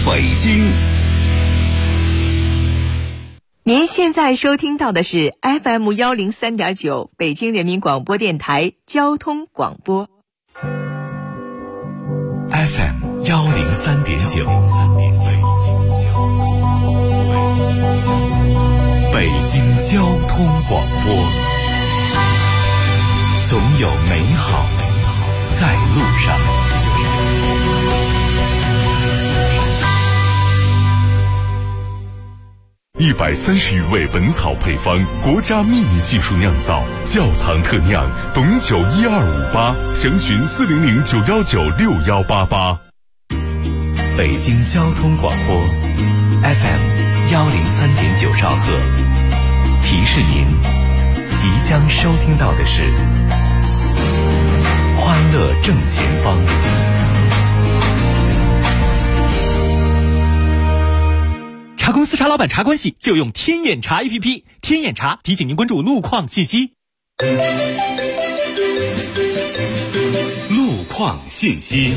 北京。 您现在收听到的是 FM103.9 北京人民广播电台交通广播。 FM103.9 北京交通广播，总有美好在路上。130余味本草配方，国家秘密技术酿造，窖藏特酿，董酒12588，详询40091961188。北京交通广播 FM103.9兆赫，提示您即将收听到的是欢乐正前方。 茶公司茶老板茶关系就用天眼查 APP， 天眼查提醒您关注路况信息。 路况信息。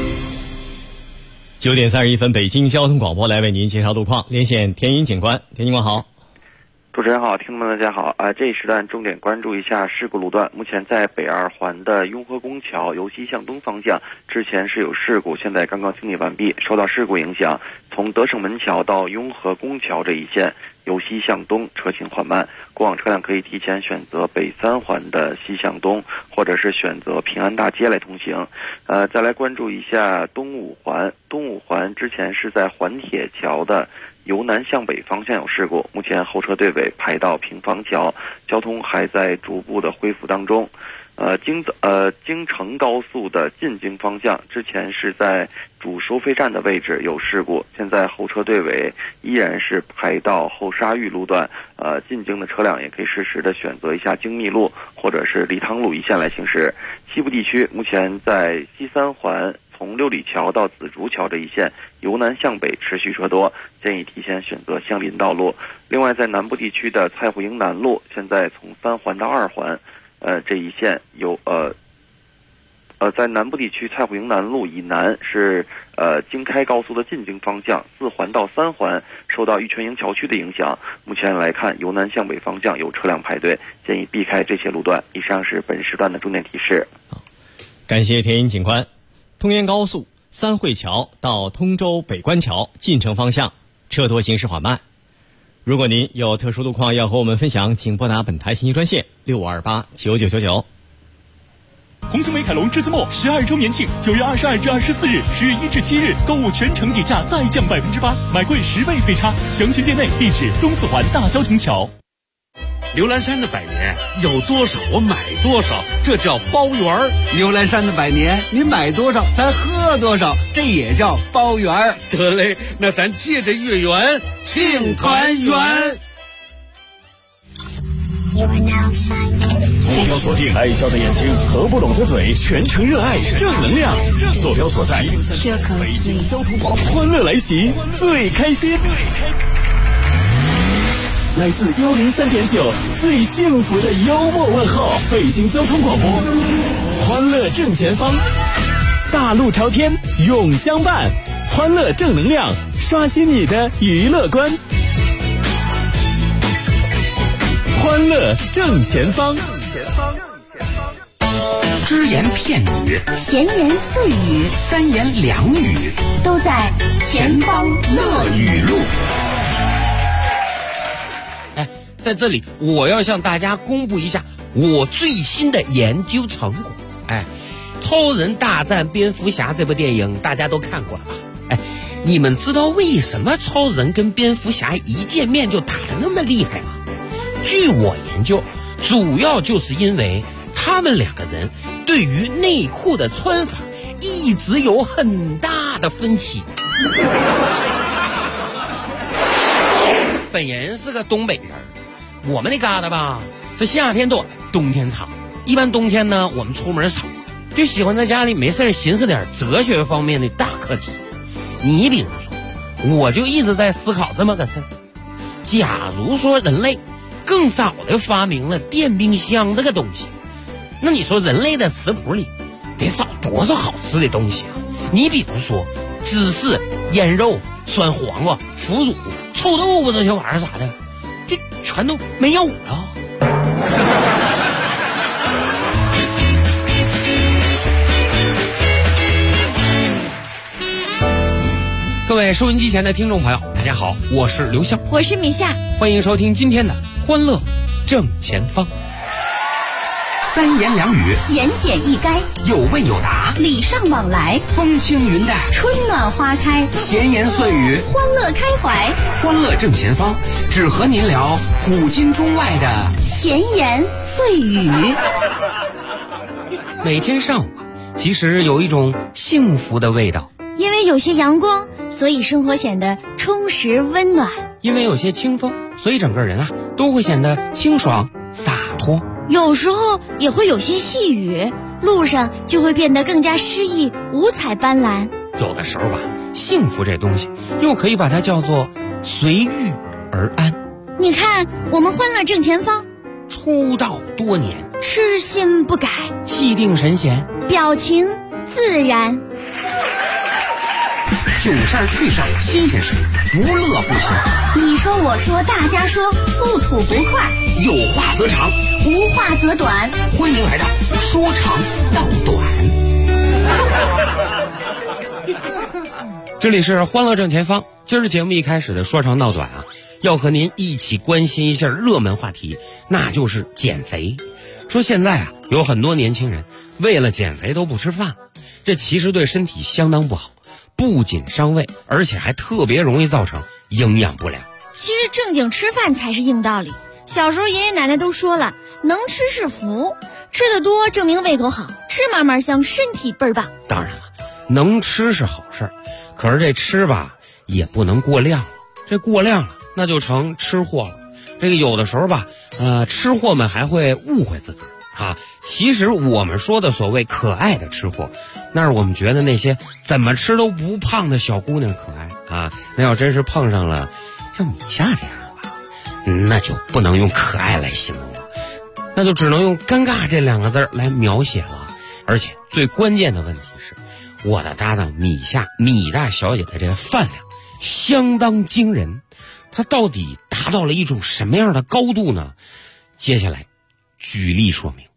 9点31分，北京交通广播来为您介绍路况，连线田英警官。田警官好。 主持人好，听众们大家好。这一时段重点关注一下事故路段。目前在北二环的雍和宫桥由西向东方向，之前是有事故，现在刚刚清理完毕。受到事故影响，从德胜门桥到雍和宫桥这一线由西向东车行缓慢，过往车辆可以提前选择北三环的西向东，或者是选择平安大街来通行。再来关注一下东五环。东五环之前是在环铁桥的由南向北方向有事故，目前后车队尾排到平房桥，交通还在逐步的恢复当中。京承高速的进京方向之前是在主收费站的位置有事故，现在后车队尾依然是排到后沙峪路段。进京的车辆也可以适时的选择一下京密路或者是利汤路一线来行驶。西部地区目前在西三环从六里桥到紫竹桥这一线由南向北持续车多，建议提前选择相邻道路。另外在南部地区的蔡户营南路现在从3环到2环这一线有在南部地区蔡户营南路以南是京开高速的进京方向4环到3环受到玉泉营桥区的影响，目前来看由南向北方向有车辆排队，建议避开这些路段。以上是本时段的重点提示。 感谢田英警官。通燕高速三汇桥到通州北关桥进城方向车多行驶缓慢。如果您有特殊路况要和我们分享，请拨打本台信息专线65289999。 红星美凯龙栀子墨12周年庆，9月22至24日，10月1至7日，购物全程底价再降8%，买贵10倍退差。详询店内，地址东四环大消停桥。 刘兰山的百年有多少我买多少，这叫包圆儿。 刘兰山的百年你买多少咱喝多少，这也叫包圆儿。 得嘞，那咱借着月圆庆团圆。 目标锁定爱笑的眼睛和不懂的嘴，全程热爱正能量。坐标所在北京交通广播，欢乐来袭，最开心。来自103.9最幸福的幽默问候，北京交通广播，欢乐正前方，大路朝天永相伴，欢乐正能量，刷新你的娱乐观。欢乐正前方， 只言片语， 闲言碎语， 三言两语， 都在前方乐语录。 在这里我要向大家公布一下我最新的研究成果。超人大战蝙蝠侠这部电影大家都看过了吧？你们知道为什么超人跟蝙蝠侠一见面就打得那么厉害吗？据我研究，主要就是因为他们两个人对于内裤的穿法一直有很大的分歧。本人是个东北人，我们那旮瘩吧是夏天多冬天长，一般冬天呢我们出门少，就喜欢在家里没事寻思点哲学方面的大课题。你比如说，我就一直在思考这么个事儿，假如说人类更早的发明了电冰箱这个东西，那你说人类的食谱里得少多少好吃的东西啊？你比如说芝士、腌肉、 酸黄瓜、腐乳、臭豆腐这些玩意儿啥的，就全都没有了。各位收音机前的听众朋友，大家好，我是刘笑， 我是米夏， 欢迎收听今天的欢乐正前方。 三言两语， 言简意赅， 有问有答， 礼尚往来， 风轻云淡， 春暖花开， 闲言碎语， 欢乐开怀。 欢乐正前方，只和您聊古今中外的闲言碎语。 每天上午其实有一种幸福的味道， 因为有些阳光，所以生活显得充实温暖； 因为有些清风，所以整个人都会显得清爽洒脱。 有时候也会有些细雨，路上就会变得更加诗意五彩斑斓。 有的时候吧，幸福这东西又可以把它叫做随遇而安。 你看我们欢乐正前方出道多年， 痴心不改， 气定神闲， 表情自然。 囧事儿趣事儿新鲜事，不乐不笑。 你说我说大家说，不吐不快， 有话则长， 无话则短。 欢迎来到说长道短。 这里是欢乐正前方，今儿节目一开始的说长道短要和您一起关心一下热门话题，那就是减肥。说现在有很多年轻人为了减肥都不吃饭了，这其实对身体相当不好，不仅伤胃，而且还特别容易造成营养不良。 其实正经吃饭才是硬道理。小时候爷爷奶奶都说了，能吃是福，吃得多证明胃口好，吃嘛嘛香，身体倍儿棒。 当然了，能吃是好事，可是这吃吧也不能过量了，这过量了那就成吃货了。这个有的时候吧，吃货们还会误会自个儿其实我们说的所谓可爱的吃货，那是我们觉得那些怎么吃都不胖的小姑娘可爱那要真是碰上了像米夏这样吧，那就不能用可爱来形容了，那就只能用尴尬这2个字来描写了。而且最关键的问题是，我的搭档米大小姐的这个饭量相当惊人，她到底达到了一种什么样的高度呢？接下来举例说明。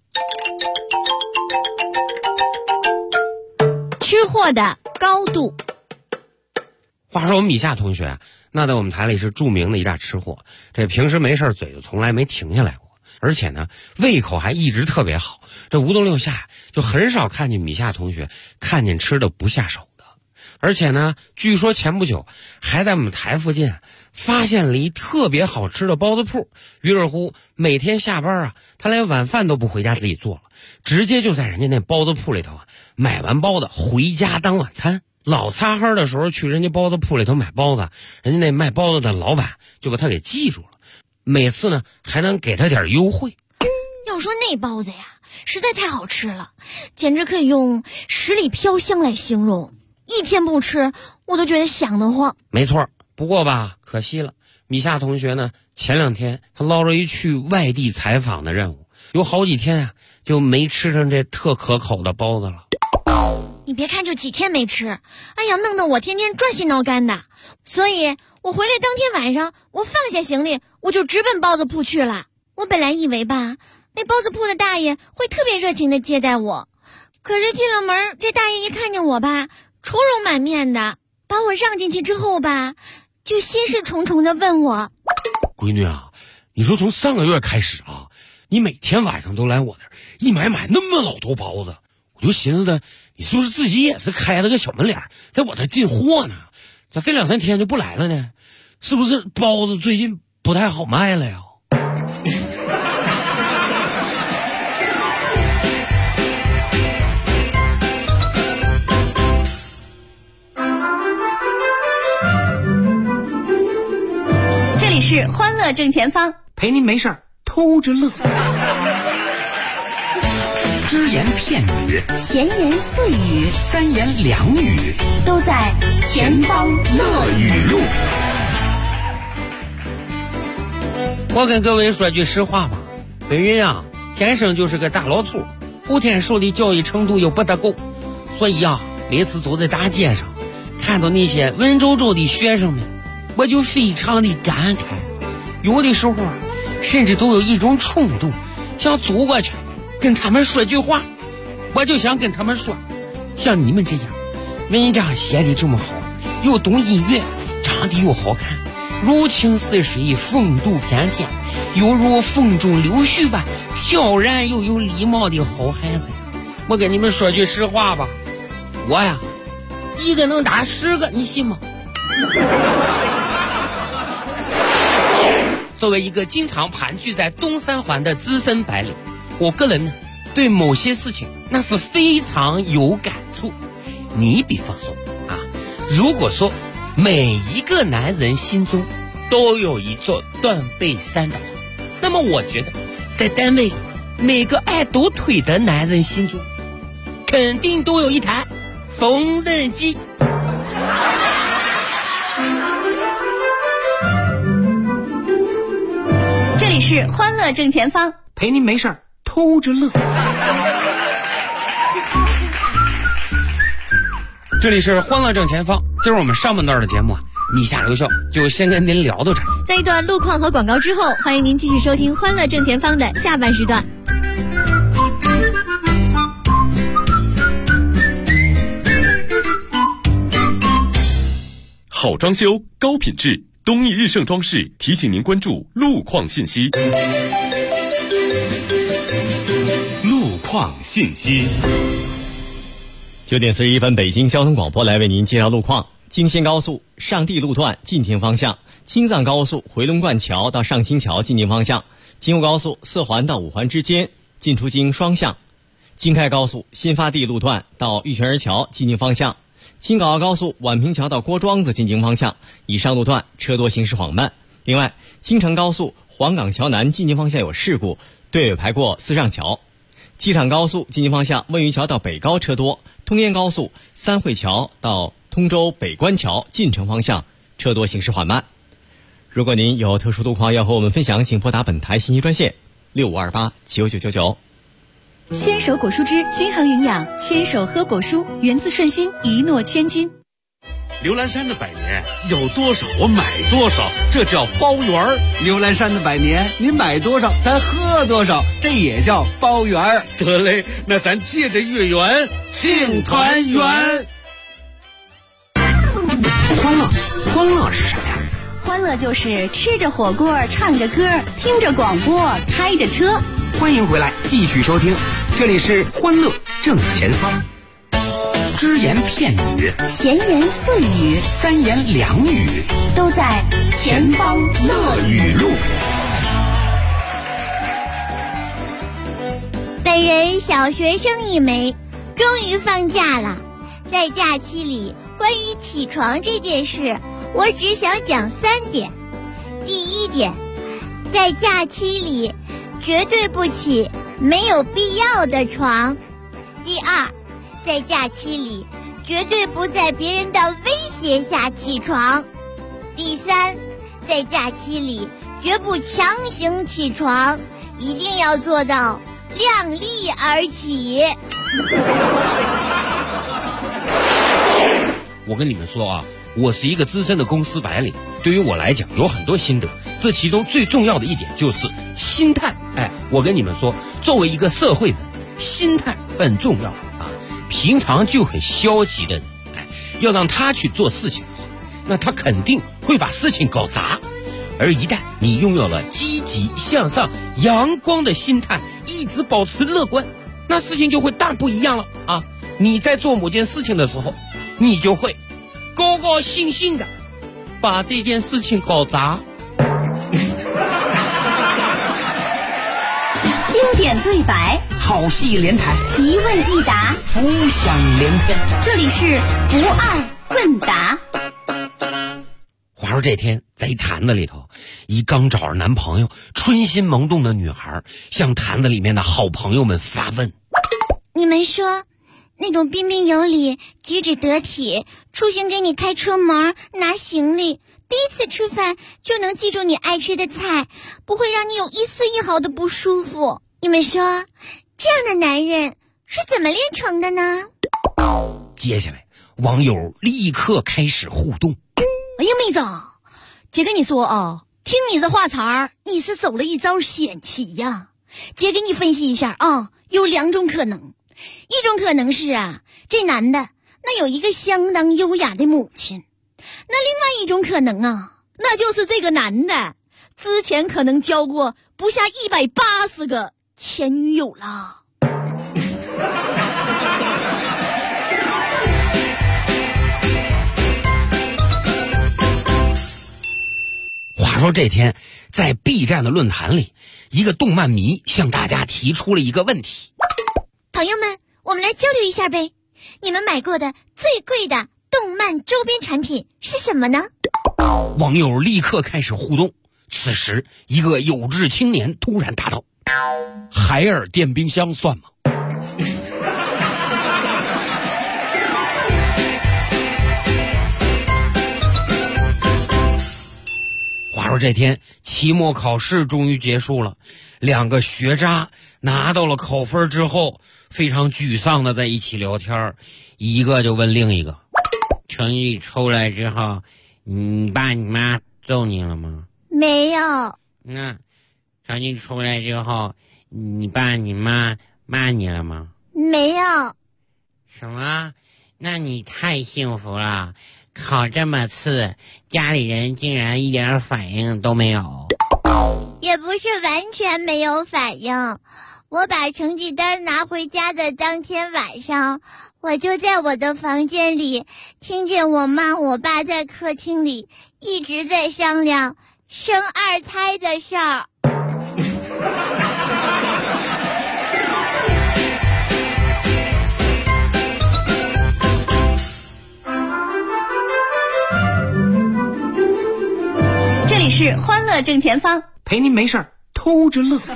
吃货的高度。 话说我们米夏同学那在我们台里是著名的一大吃货，这平时没事嘴就从来没停下来过，而且呢胃口还一直特别好，这无动6下就很少看见米夏同学看见吃的不下手的。而且呢据说前不久还在我们台附近发现了一特别好吃的包子铺，于是乎每天下班他连晚饭都不回家自己做了，直接就在人家那包子铺里头买完包子回家当晚餐。老擦黑的时候去人家包子铺里头买包子，人家那卖包子的老板就把他给记住了，每次呢还能给他点优惠。 要说那包子呀实在太好吃了，简直可以用十里飘香来形容，一天不吃我都觉得想得慌。 没错，不过吧可惜了，米夏同学呢前2天他捞着一去外地采访的任务，有好几天就没吃上这特可口的包子了。 你别看就几天没吃，哎呀弄得我天天转心挠肝的，所以我回来当天晚上我放下行李我就直奔包子铺去了。我本来以为吧那包子铺的大爷会特别热情的接待我，可是进了门这大爷一看见我吧愁容满面的，把我让进去之后吧就心事重重的问我， 闺女你说从3个月开始你每天晚上都来我那儿一买那么老多包子，我就寻思的你是不是自己也是开了个小门脸在我这进货呢？咋这2-3天就不来了呢？是不是包子最近不太好卖了呀？ 这里是欢乐正前方， 陪您没事儿偷着乐。只言片语， 闲言碎语， 三言两语， 都在前方乐语录。 我跟各位说句实话吧，本人天生就是个大老粗，后天受的教育程度又不大够，所以每次走在大街上看到那些文绉绉的学生们，我就非常的感慨，有的时候啊，甚至都有一种冲动，想走过去跟他们说句话。我就想跟他们说，像你们这样文章写的这么好，又懂音乐，长得又好看，如情似水，风度翩翩，犹如风中柳絮般飘然又有礼貌的好孩子。我跟你们说句实话吧，我呀一个能打10个，你信吗？作为一个经常盘踞在东三环的资深白领，我个人呢对某些事情那是非常有感触。你比方说啊，如果说每一个男人心中都有一座断背山的话，那么我觉得在单位里每个爱抖腿的男人心中肯定都有一台缝纫机。 这里是欢乐正前方， 陪您没事儿偷着乐。 这里是欢乐正前方，今儿我们上半段的节目啊，米夏留校就先跟您聊到这儿。 在一段路况和广告之后，欢迎您继续收听欢乐正前方的下半时段。 好装修，高品质，东义日盛装饰提醒您关注路况信息。路况信息。 9点41分，北京交通广播来为您介绍路况。京新高速上地路段进京方向，京藏高速回龙观桥到上清桥进京方向，京沪高速4环到5环之间进出京双向，京开高速新发地路段到玉泉儿桥进京方向，京港澳高速宛平桥到郭庄子进京方向，以上路段车多行驶缓慢。另外，京承高速黄岗桥南进京方向有事故，队尾排过四上桥。机场高速进京方向温榆桥到北高车多，通燕高速三汇桥到通州北关桥进城方向车多行驶缓慢。如果您有特殊路况要和我们分享，请拨打本台信息专线65289999。 牵手果蔬汁均衡营养，牵手喝果蔬，源自顺心，一诺千金。 刘兰山的百年有多少我买多少，这叫包圆儿。 刘兰山的百年，您买多少咱喝多少，这也叫包圆儿。 得嘞，那咱借着月圆庆团圆。 欢乐是啥呀？ 欢乐就是吃着火锅，唱着歌，听着广播，开着车。 欢迎回来，继续收听，这里是欢乐正前方。只言片语， 闲言碎语， 三言两语， 都在前方乐语录。 本人小学生一枚，终于放假了。在假期里，关于起床这件事，我只想讲3点。第一点，在假期里绝对不起没有必要的床。第二，在假期里绝对不在别人的威胁下起床。第三，在假期里绝不强行起床，一定要做到量力而起。 我跟你们说啊，我是一个资深的公司白领，对于我来讲有很多心得，这其中最重要的一点就是心态。我跟你们说，作为一个社会人，心态很重要啊。平常就很消极的人，要让他去做事情的话，那他肯定会把事情搞砸。而一旦你拥有了积极向上阳光的心态，一直保持乐观，那事情就会大不一样了啊！你在做某件事情的时候，你就会高高兴兴的把这件事情搞砸。 经典对白， 好戏连台， 一问一答， 浮想联翩。 这里是不二问答。 话说这天在一坛子里头，一刚找着男朋友春心萌动的女孩向坛子里面的好朋友们发问： 你们说，那种彬彬有礼、举止得体、出行给你开车门、拿行李，第一次吃饭就能记住你爱吃的菜，不会让你有一丝一毫的不舒服，你们说这样的男人是怎么练成的呢？ 接下来网友立刻开始互动。 哎呀，妹子，姐跟你说啊，听你这话茬儿，你是走了一招险棋呀。姐给你分析一下啊，有2种可能。一种可能是啊，这男的那有一个相当优雅的母亲。那另外一种可能啊，那就是这个男的之前可能交过不下180个前女友了。 话说这天在 B 站的论坛里，一个动漫迷向大家提出了一个问题。 朋友们，我们来交流一下呗，你们买过的最贵的动漫周边产品是什么呢？ 网友立刻开始互动。此时一个有志青年突然答道：海尔电冰箱算吗？话说这天期末考试终于结束了，2个学渣拿到了考分之后，非常沮丧的在一起聊天，一个就问另一个：成绩出来之后，你爸你妈揍你了吗？ 没有。 那成绩出来之后，你爸你妈骂你了吗？ 没有。 什么？那你太幸福了，考这么次，家里人竟然一点反应都没有。 也不是完全没有反应，我把成绩单拿回家的当天晚上，我就在我的房间里听见我妈我爸在客厅里一直在商量生2胎的事儿。 这里是欢乐正前方， 陪您没事儿偷着乐。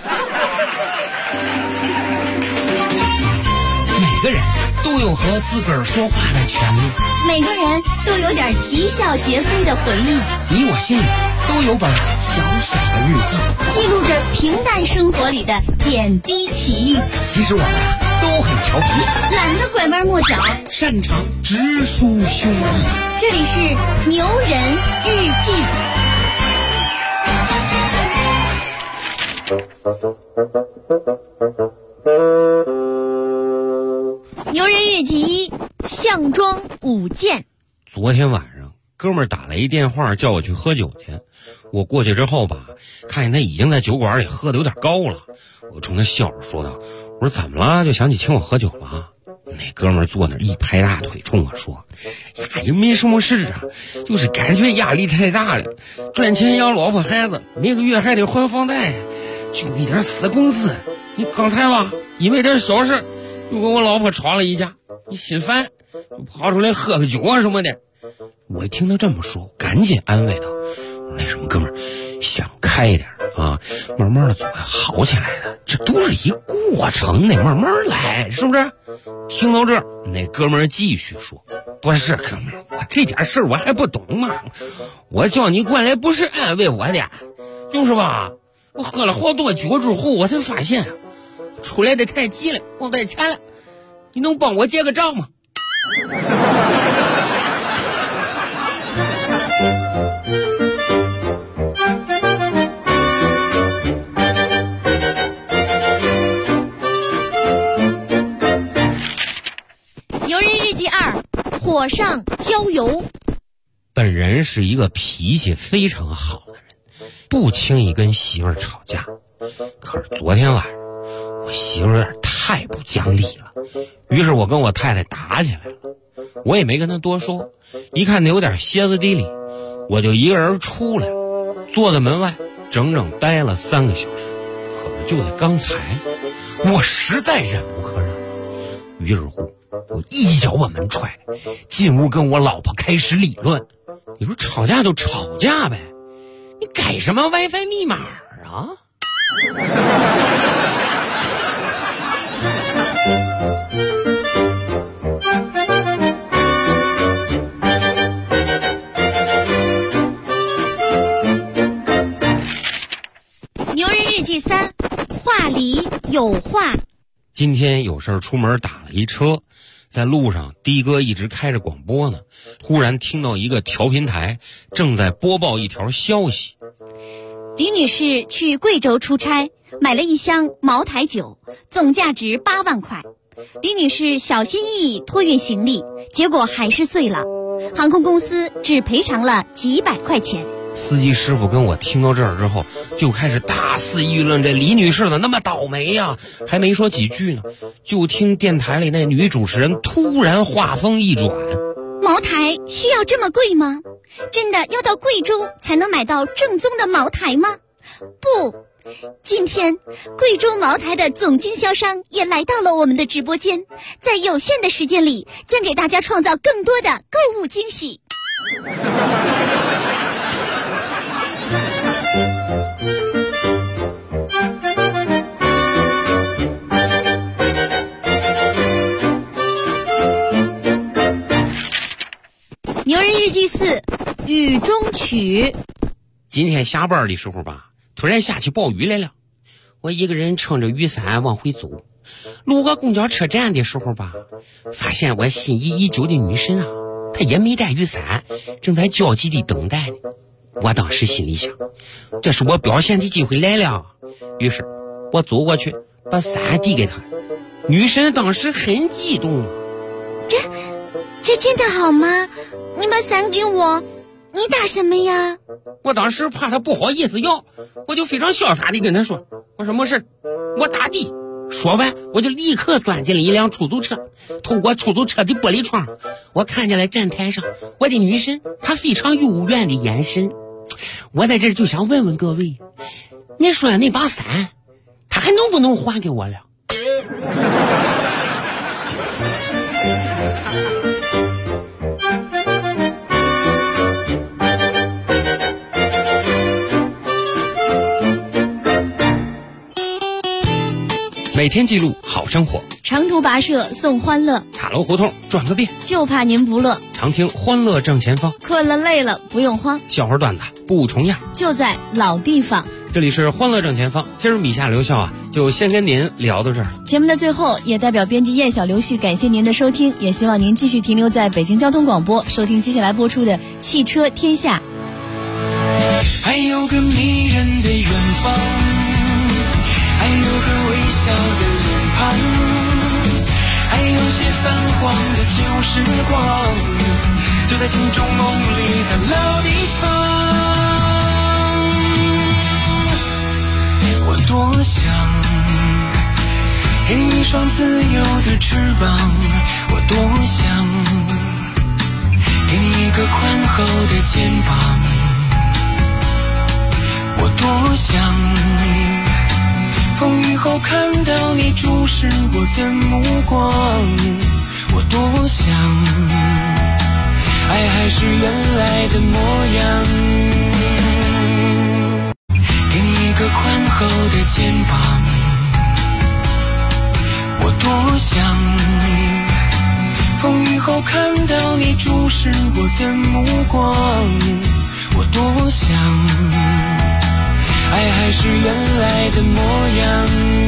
每个人都有和自个儿说话的权利， 每个人都有点啼笑皆非的回忆。 你我心里都有本小小的日记， 记录着平淡生活里的点滴奇遇。 其实我们都很调皮， 懒得拐弯抹角， 擅长直抒胸臆。 这里是牛人日记。牛人日记1，项庄舞剑。 昨天晚上哥们儿打来一电话叫我去喝酒去，我过去之后吧，看见他已经在酒馆里喝的有点高了，我冲他笑着说道：我说怎么了，就想起请我喝酒了？那哥们儿坐那儿一拍大腿冲我说：呀，也没什么事啊，就是感觉压力太大了，赚钱养老婆孩子，每个月还得还房贷，就那点死工资，你刚才吧因为点小事又跟我老婆吵了一架，你心烦就跑出来喝个酒啊什么的。我一听他这么说，赶紧安慰他，我说那什么哥们儿，想开一点啊，慢慢的总会好起来的，这都是一过程，得慢慢来，是不是？听到这儿，那哥们儿继续说：不是哥们儿，我这点事儿我还不懂吗？我叫你过来不是安慰我的，就是吧，我喝了好多酒之后，我才发现出来的太急了，忘带钱了，你能帮我结个账吗？ 牛人日记2，火上浇油。 本人是一个脾气非常好的人，不轻易跟媳妇儿吵架。可是昨天晚上我媳妇儿有点太不讲理了，于是我跟我太太打起来了。我也没跟她多说，一看她有点歇斯底里，我就一个人出来了，坐在门外整整待了3个小时。可是就在刚才，我实在忍无可忍，于是乎我一脚把门踹开，进屋跟我老婆开始理论。你说吵架就吵架呗，你改什么 WiFi 密码啊？ 牛人日记3，话里有话。 今天有事儿出门打了一车， 在路上，的哥一直开着广播呢，突然听到一个调频台正在播报一条消息： 李女士去贵州出差，买了一箱茅台酒，总价值8万块。李女士小心翼翼托运行李，结果还是碎了，航空公司只赔偿了几百块钱。 司机师傅跟我听到这儿之后，就开始大肆议论这李女士的那么倒霉呀，还没说几句呢，就听电台里那女主持人突然话锋一转： 茅台需要这么贵吗？真的要到贵州才能买到正宗的茅台吗？不，今天贵州茅台的总经销商也来到了我们的直播间，在有限的时间里将给大家创造更多的购物惊喜。牛人日记4，雨中曲。 今天下班的时候吧，突然下起暴雨来了，我一个人撑着雨伞往回走。路过公交车站的时候吧，发现我心仪已久的女神啊，她也没带雨伞，正在焦急地等待呢。我当时心里想，这是我表现的机会来了。于是我走过去把伞递给她，女神当时很激动啊。 这真的好吗？你把伞给我，你打什么呀？ 我当时怕她不好意思要，我就非常潇洒地跟她说，我说没事，我打的。说完我就立刻钻进了一辆出租车，透过出租车的玻璃窗，我看见了站台上我的女神她非常幽怨的眼神。我在这就想问问各位，你说那把伞她还能不能还给我了？每天记录好生活， 长途跋涉送欢乐， 塔楼胡同转个遍， 就怕您不乐。 常听欢乐正前方， 困了累了不用慌， 笑话段子不重样， 就在老地方。 这里是欢乐正前方，今儿米夏留校啊，就先跟您聊到这儿。 节目的最后，也代表编辑燕小刘旭感谢您的收听，也希望您继续停留在北京交通广播，收听接下来播出的《汽车天下》。 还有个迷人的远方，还有个微笑的脸庞，还有些泛黄的旧时光，就在心中梦里的老地方。我多想给你一双自由的翅膀，我多想给你一个宽厚的肩膀，我多想风雨后看到你注视我的目光，我多想爱还是原来的模样，给你一个宽厚的肩膀，我多想风雨后看到你注视我的目光，我多想爱还是原来的模样，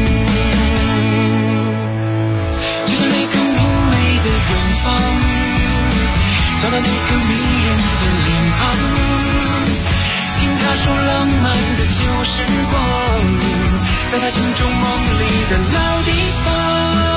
就在那个明媚的远方，找到那个迷人的脸庞，听他说浪漫的旧时光，在他心中梦里的老地方。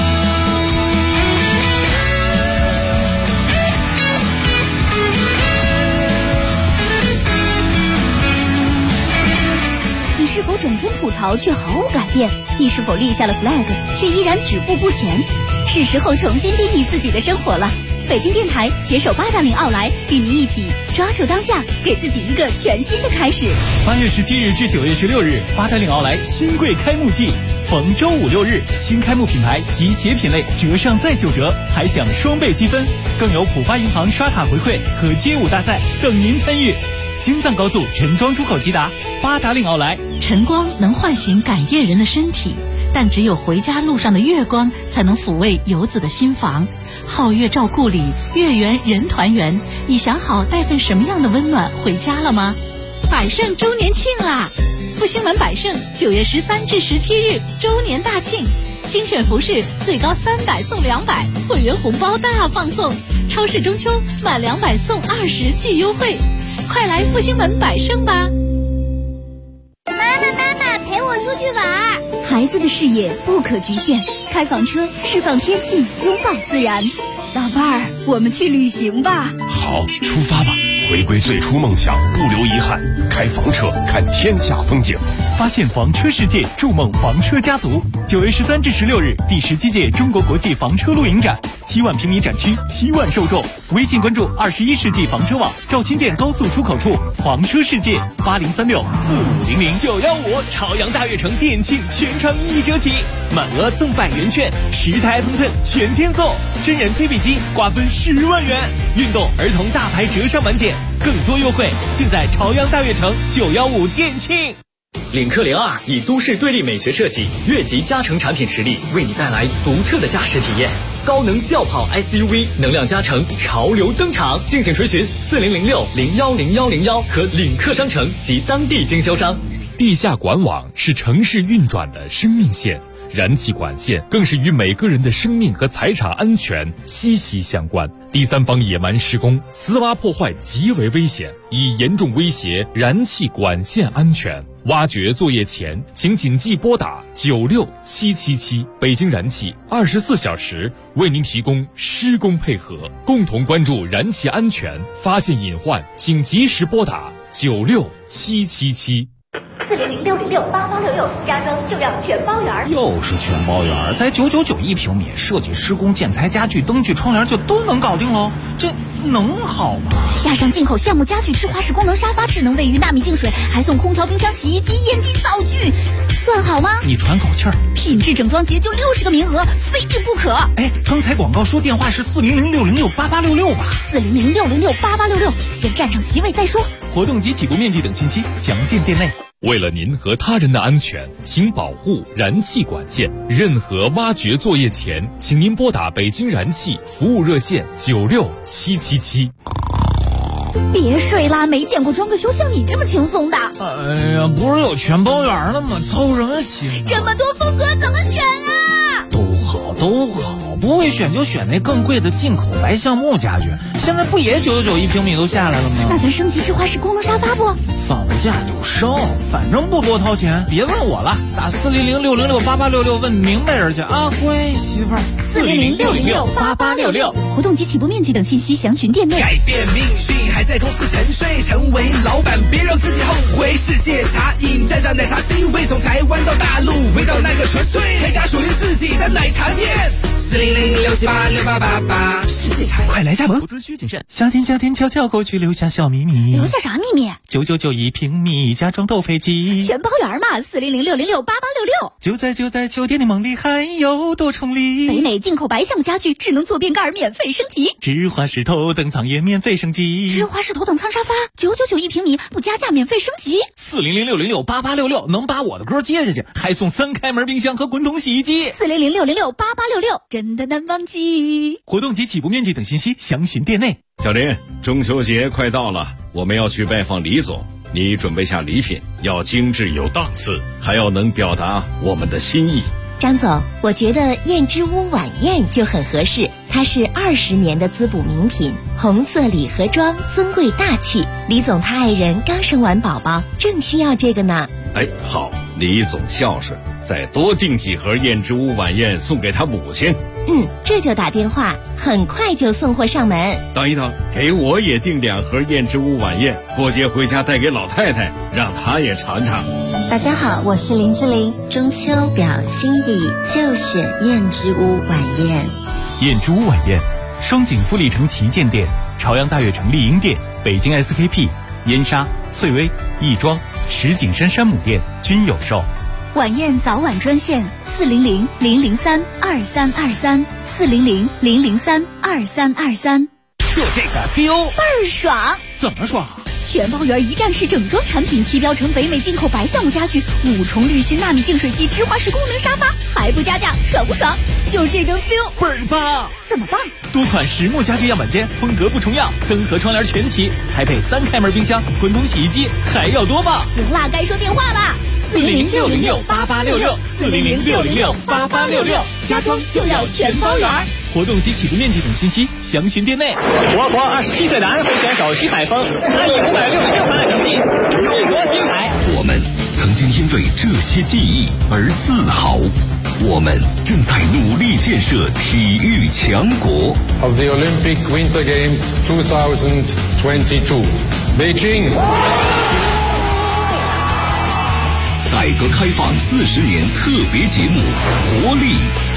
你是否整天吐槽却毫无改变？你是否立下了 flag 却依然止步不前？是时候重新定义自己的生活了。北京电台携手八达岭奥莱，与您一起抓住当下，给自己一个全新的开始。 8月17日至9月16日，八达岭奥莱新贵开幕季，逢周5、6日，新开幕品牌及鞋品类折上再9折，还享双倍积分，更有浦发银行刷卡回馈和街舞大赛等您参与。京藏高速陈庄出口即达，八达岭奥莱。 晨光能唤醒赶夜人的身体，但只有回家路上的月光才能抚慰游子的心房。皓月照故里，月圆人团圆。你想好带份什么样的温暖回家了吗？百盛周年庆啦！复兴门百盛9月13至17日周年大庆， 精选服饰最高300送200，会员红包大放送。超市中秋满200送20巨优惠，快来复兴门百盛吧！ 妈妈，陪我出去玩。 孩子的视野不可局限，开房车释放天性，拥抱自然。老伴儿，我们去旅行吧。 好，出发吧！回归最初梦想，不留遗憾。开房车，看天下风景， 发现房车世界，筑梦房车家族。9月13至16日，第17届中国国际房车露营展，7万平米展区，7万受众。微信关注21世纪房车网，赵新店高速出口处房车世界，80364500。915朝阳大悦城店庆全场1折起，满额送100元券，10台喷喷全天送，真人推背机瓜分10万元，运动儿童大牌折上满减，更多优惠尽在朝阳大悦城915店庆。 领克02以都市对立美学设计，越级加成产品实力，为你带来独特的驾驶体验。高能轿跑 SUV 能量加成潮流登场，敬请垂询4006010101和领克商城及当地经销商。 地下管网是城市运转的生命线，燃气管线更是与每个人的生命和财产安全息息相关。第三方野蛮施工、私挖破坏极为危险，已严重威胁燃气管线安全。挖掘作业前，请谨记拨打96777，北京燃气24小时为您提供施工配合，共同关注燃气安全，发现隐患请及时拨打96777。 4006068866，家装就要全包圆。 又是全包圆，才999平米，设计、施工、建材、家具、灯具、窗帘就都能搞定喽，这能好吗？ 加上进口橡木家具、智华式功能沙发、智能卫浴、纳米净水，还送空调、冰箱、洗衣机、烟机、灶具，算好吗？ 你喘口气儿。 品质整装节就60个名额，非订不可。 哎，刚才广告说电话是4006068866吧 ？4006068866，先占上席位再说。 活动及起步面积等信息详见店内。 为了您和他人的安全，请保护燃气管线。任何挖掘作业前，请您拨打北京燃气服务热线96777。 别睡啦，没见过装个修像你这么轻松的。 哎呀，不是有全包圆了吗？操什么心啊？ 这么多风格怎么选啊？ 都好，不会选就选那更贵的进口白橡木家具，现在不也991平米都下来了吗？ 那咱升级智华式功能沙发不？ 放了假就升，反正不多掏钱，别问我了，打4006068866问明白人去啊，乖媳妇儿。 4006068866，活动及起步面积等信息详询店内。 改变命运还在公司沉睡，成为老板别让自己后悔。世界茶饮加上奶茶 C 位，从台湾到大陆，味道那个纯粹，开家属于自己的奶茶店。4006786888，世界茶快来加盟。 投资需谨慎，夏天悄悄过去，留下小秘密。 留下啥秘密 ？9991平米，家装斗飞机， 全包圆嘛！4006068866， 就在秋天的梦里，还有多重礼。 北美进口白橡木家具，智能坐便盖免费升级， 智华式头等舱也免费升级， 智华式头等舱沙发9991平米，不加价免费升级。 4006068866能把我的歌接下去，还送3开门冰箱和滚筒洗衣机。 4006068866，真的难忘记。 活动及起步面积等信息详询店内。 小林，中秋节快到了，我们要去拜访李总，你准备下礼品，要精致有档次，还要能表达我们的心意。 张总，我觉得燕之屋晚宴就很合适，它是20年的滋补名品，红色礼盒装，尊贵大气。李总他爱人刚生完宝宝，正需要这个呢。 哎，好，李总孝顺，再多订几盒燕之屋晚宴送给他母亲。 这就打电话，很快就送货上门。 等一等，给我也订2盒燕之屋晚宴，过节回家带给老太太，让她也尝尝。 大家好，我是林志玲，中秋表心意就选燕之屋晚宴。 燕之屋晚宴，双井富力城旗舰店、朝阳大悦城丽婴店、北京 SKP、燕莎、翠微、亦庄、石景山山姆店均有售。 晚宴早晚专线400-003-2323，400-003-2323。 就这个 feel 倍儿爽。 怎么爽？ 全包圆一站式整装产品，提标成北美进口白橡木家具，5重滤芯纳米净水机，智华式功能沙发，还不加价，爽不爽？就这个 feel 倍儿棒。 怎么棒？ 多款实木家具样板间，风格不重样，灯和窗帘全齐，还配3开门冰箱、滚筒洗衣机，还要多棒。 行啦，该说电话啦。 400-606-8866，400-606-8866，家装就要全包圆。活动及起步面积等信息详询店内。 我国27岁的安徽选手徐海峰，他以566分的成绩荣夺金牌。 我们曾经因为这些记忆而自豪，我们正在努力建设体育强国。 Of the Olympic Winter Games 2022, Beijing。 改革开放40年特别节目，活力